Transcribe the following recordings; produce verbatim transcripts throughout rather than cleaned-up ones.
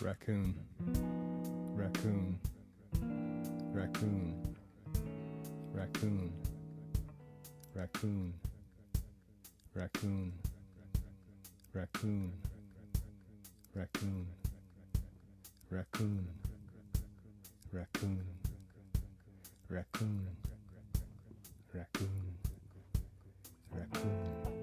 Raccoon. Raccoon. Raccoon. Raccoon. Raccoon. Raccoon. Raccoon. Raccoon. Raccoon. Raccoon. Raccoon. Raccoon. Raccoon.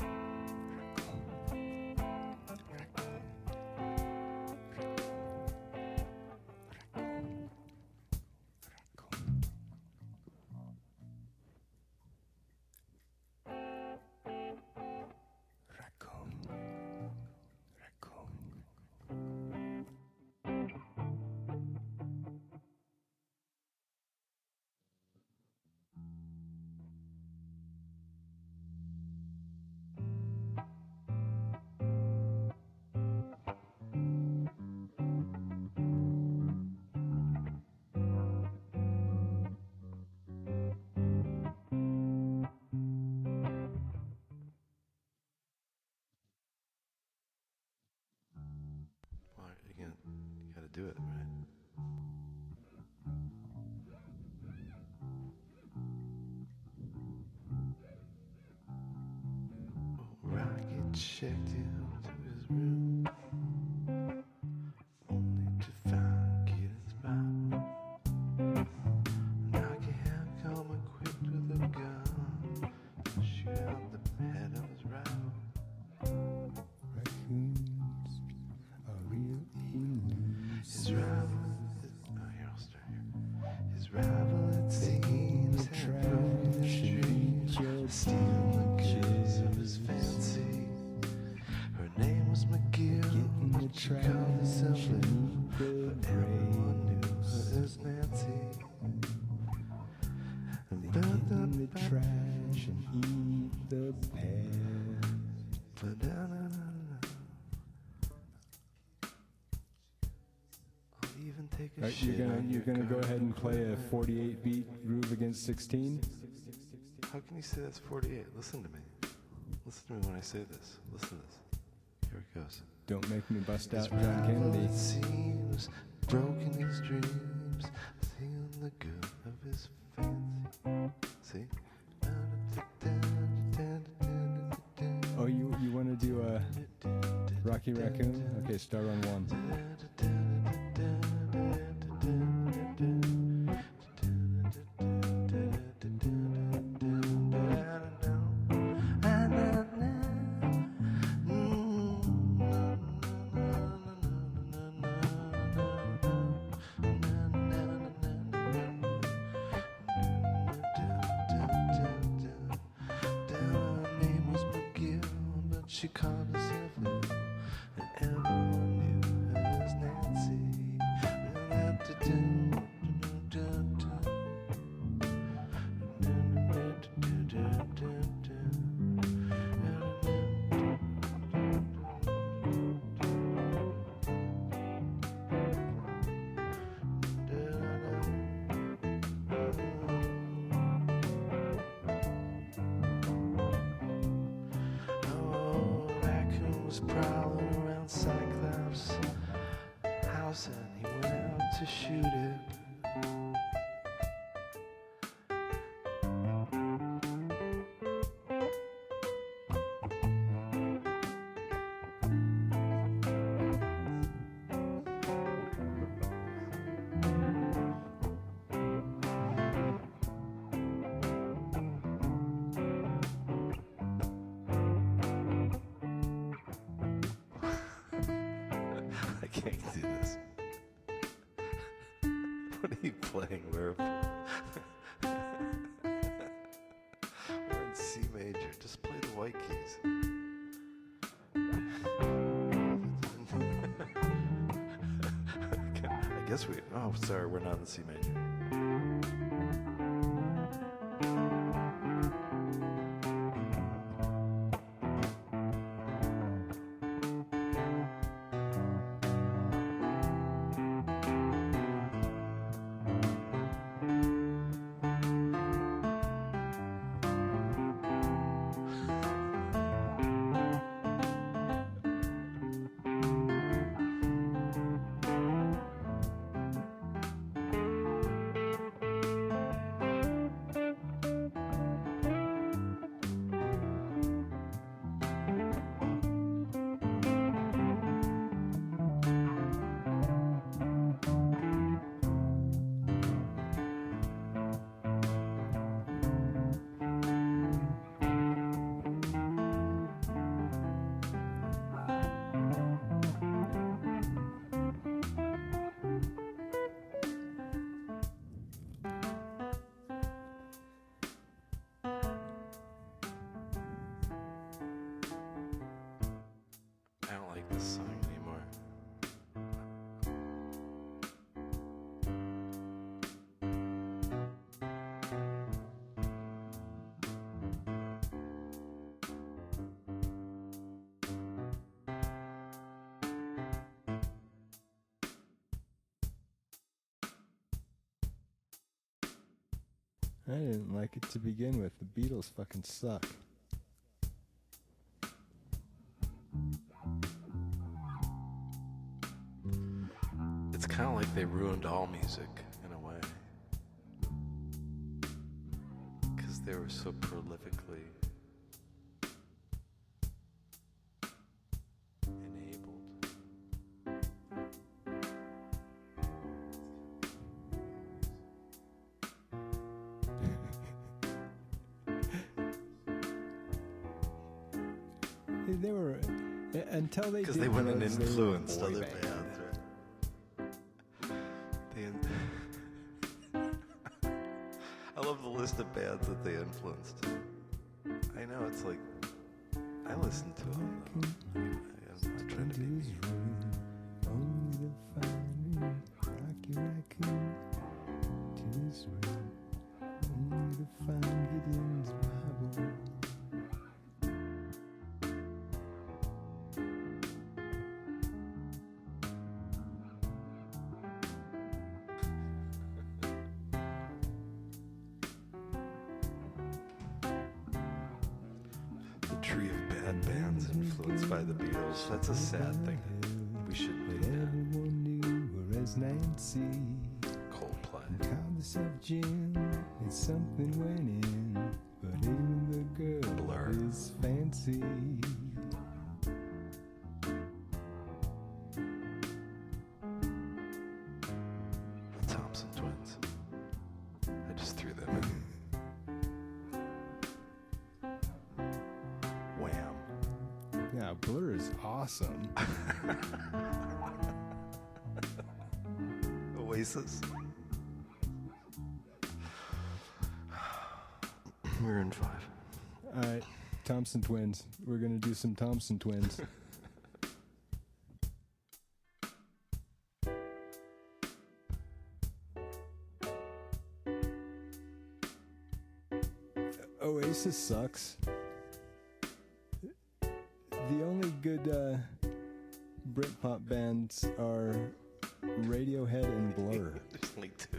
Do it, right? Oh, Rocket checked into his room, only to find Gideon's Bible. Now he had come equipped with a gun to shoot out the head of his rival. Raccoons are real enemies. His rival, his, oh here, I'll start here. His rival, it seems, had broken his dreams, stealing the goods of his fancy. Her name was McGill, but she called herself Lou, but everyone knew her as Nancy. They get in the trash and eat the pears. Ba-da-da-da-da. I'll even take a Right, shit you're gonna on you're your gonna go ahead and play a garden. forty-eight beat groove against sixteen. How can you say that's forty-eight? Listen to me. Listen to me when I say this. Listen to this. Here it goes. Don't make me bust out His John rival, Kennedy. it seems, broken his dreams, seeing the good of his fancy. See? Oh, you you want to do a Rocky Raccoon? Okay, start on one. She called herself Lou, and everyone knew her as Nancy. Prowling around Cyclops' house, and he went out to shoot it. I can't do this. What are you playing? We're, we're in C major. Just play the white keys. I guess we. Oh, sorry, we're not in C major. I didn't like it to begin with. The Beatles fucking suck. It's kind of like they ruined all music in a way. Because they were so prolifically enabled. They were until they Because did they went and drugs, they were a influenced boy other band. bands, right? They in- I love the list of bands that they influenced. I know, it's like, I listen to them, though. I'm not trying to be mean. Only the fine Rocky Raccoon to his room. Only the fine Gideon's Bible. The tree of bad bands influenced by the Beatles. That's a sad thing. We should But be uh, everyone knew her as Nancy. Coldplay. Called herself Jim, and something went in. But even the girl Blur. is fancy. The Thompson Twins. I just threw them in. Wham. Yeah, Blur is awesome. Oasis. We're in five. All right, Thompson Twins. We're gonna do some Thompson Twins. Oasis sucks. The only good uh, Britpop bands are Radiohead and Blur. There's only two.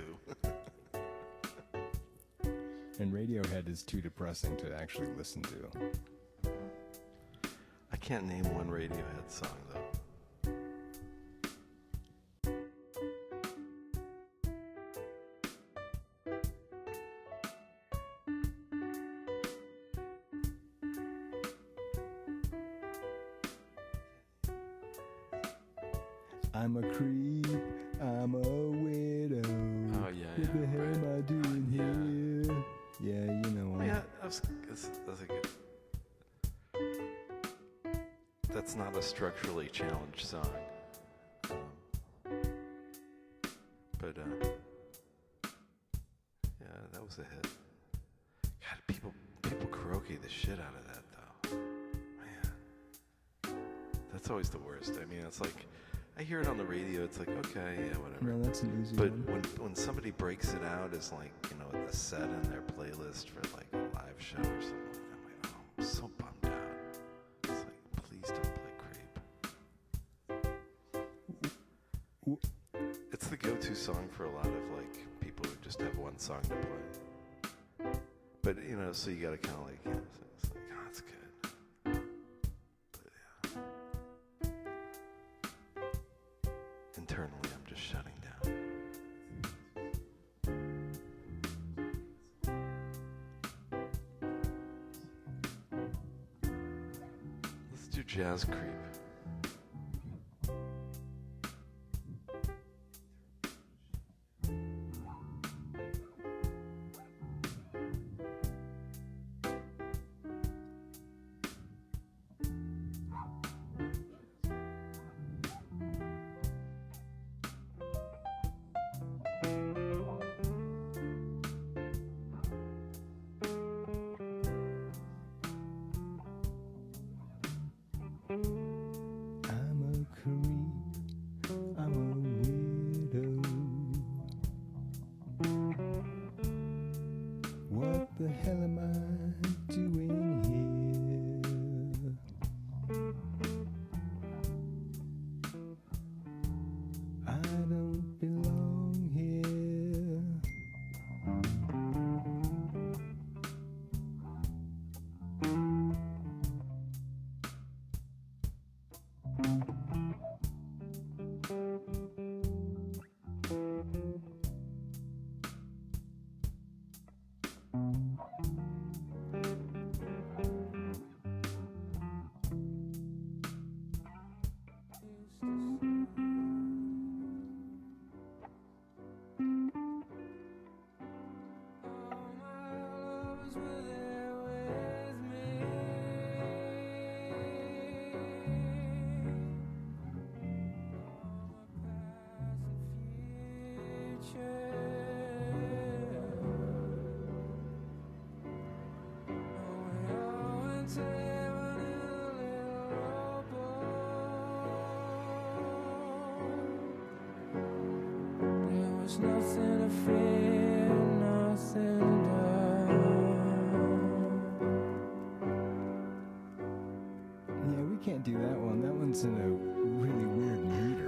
And Radiohead is too depressing to actually listen to. I can't name one Radiohead song though. I'm a creep, I'm a widow. Oh, yeah, What the yeah, hell right. am I doing here? Yeah, you know. Oh, yeah, that's, that's, that's a good. That's not a structurally challenged song. Um, but, uh, yeah, that was a hit. God, people, people karaoke the shit out of that, though. Man. That's always the worst. I mean, it's like, I hear it on the radio, it's like, okay, yeah, whatever. No, that's an easy But one. when when somebody breaks it out as like, you know, the set in their playlist for like a live show or something, I'm like, oh, I'm so bummed out. It's like, please don't play Creep. It's the go-to song for a lot of like people who just have one song to play. But you know, so you gotta kind of like, you know, it's like, oh, it's good. But yeah. Internally, I'm just shutting down. Let's do Jazz Creep. I'm a creep, I'm a widow. What the hell am I doing here? I don't belong here. There's nothing to fear, nothing to Yeah, we can't do that one. That one's in a really weird meter.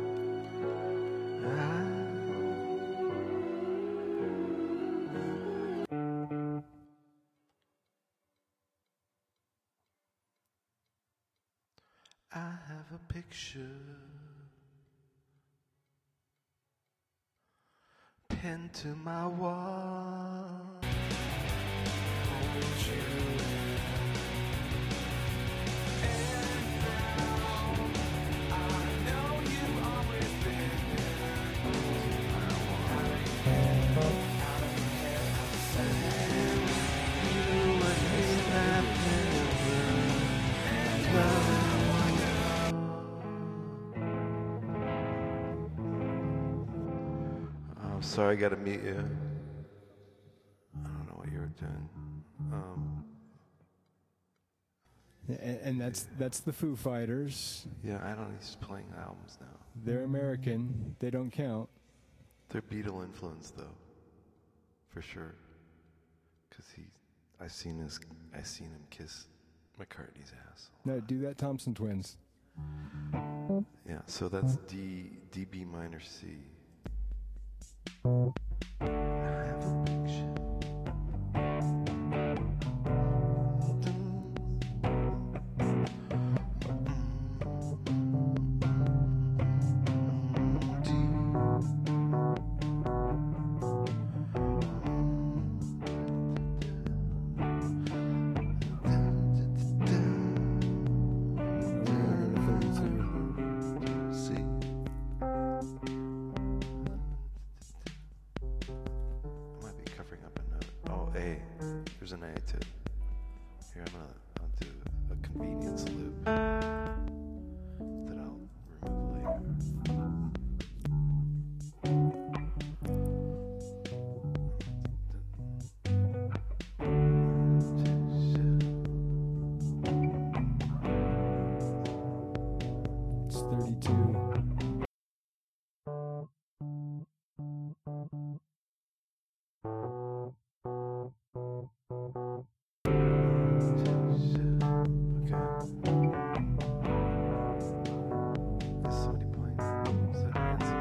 I have a picture pinned to my wall. Hold you. And now I know you've always been there. You were in that mirror. I'm sorry, I gotta meet you. I don't know what you were doing. Um, And, and that's that's the Foo Fighters. Yeah, I don't. He's playing albums now. They're American. They don't count. They're Beatle influenced though, for sure. Cause he, I seen his, I seen him kiss McCartney's ass. No, do that Thompson Twins. Yeah, so that's D, D B minor C. I have a picture. C. Might be covering up a note. Oh, A. There's an A too. Here, I'm gonna I'll do a convenience loop that I'll remove later. It's thirty-two. Is somebody playing? Is that Nancy?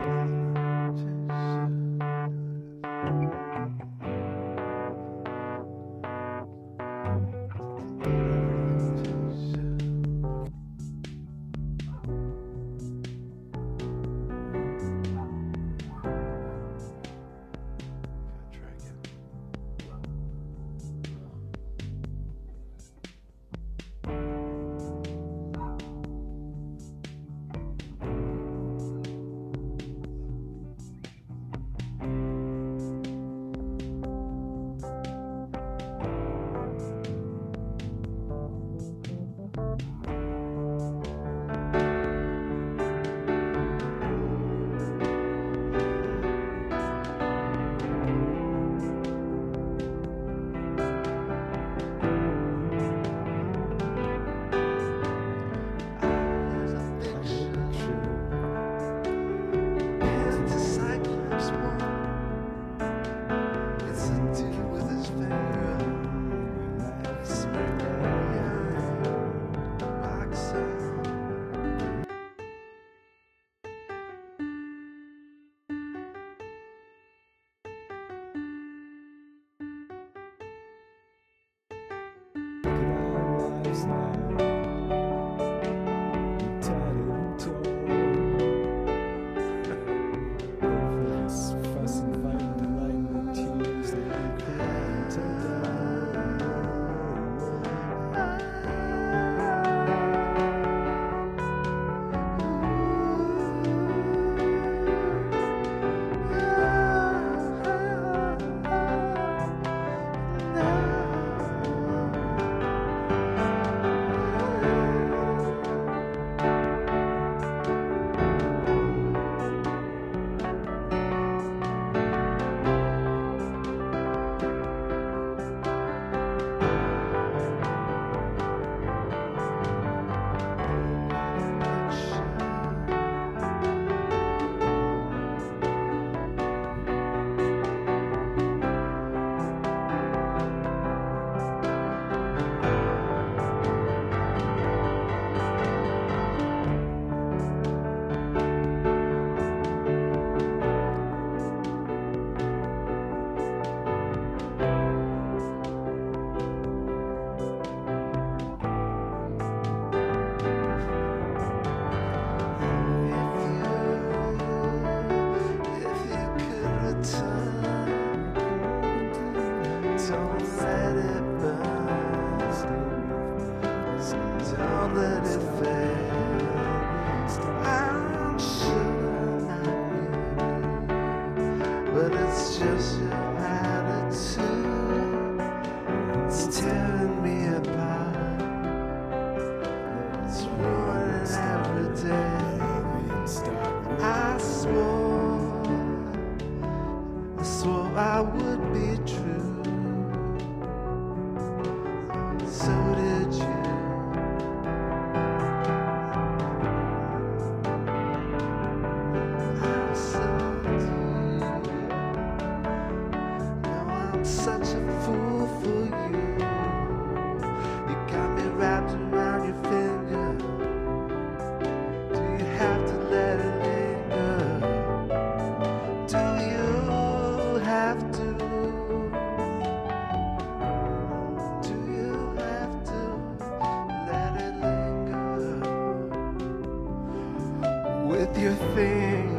with your thing.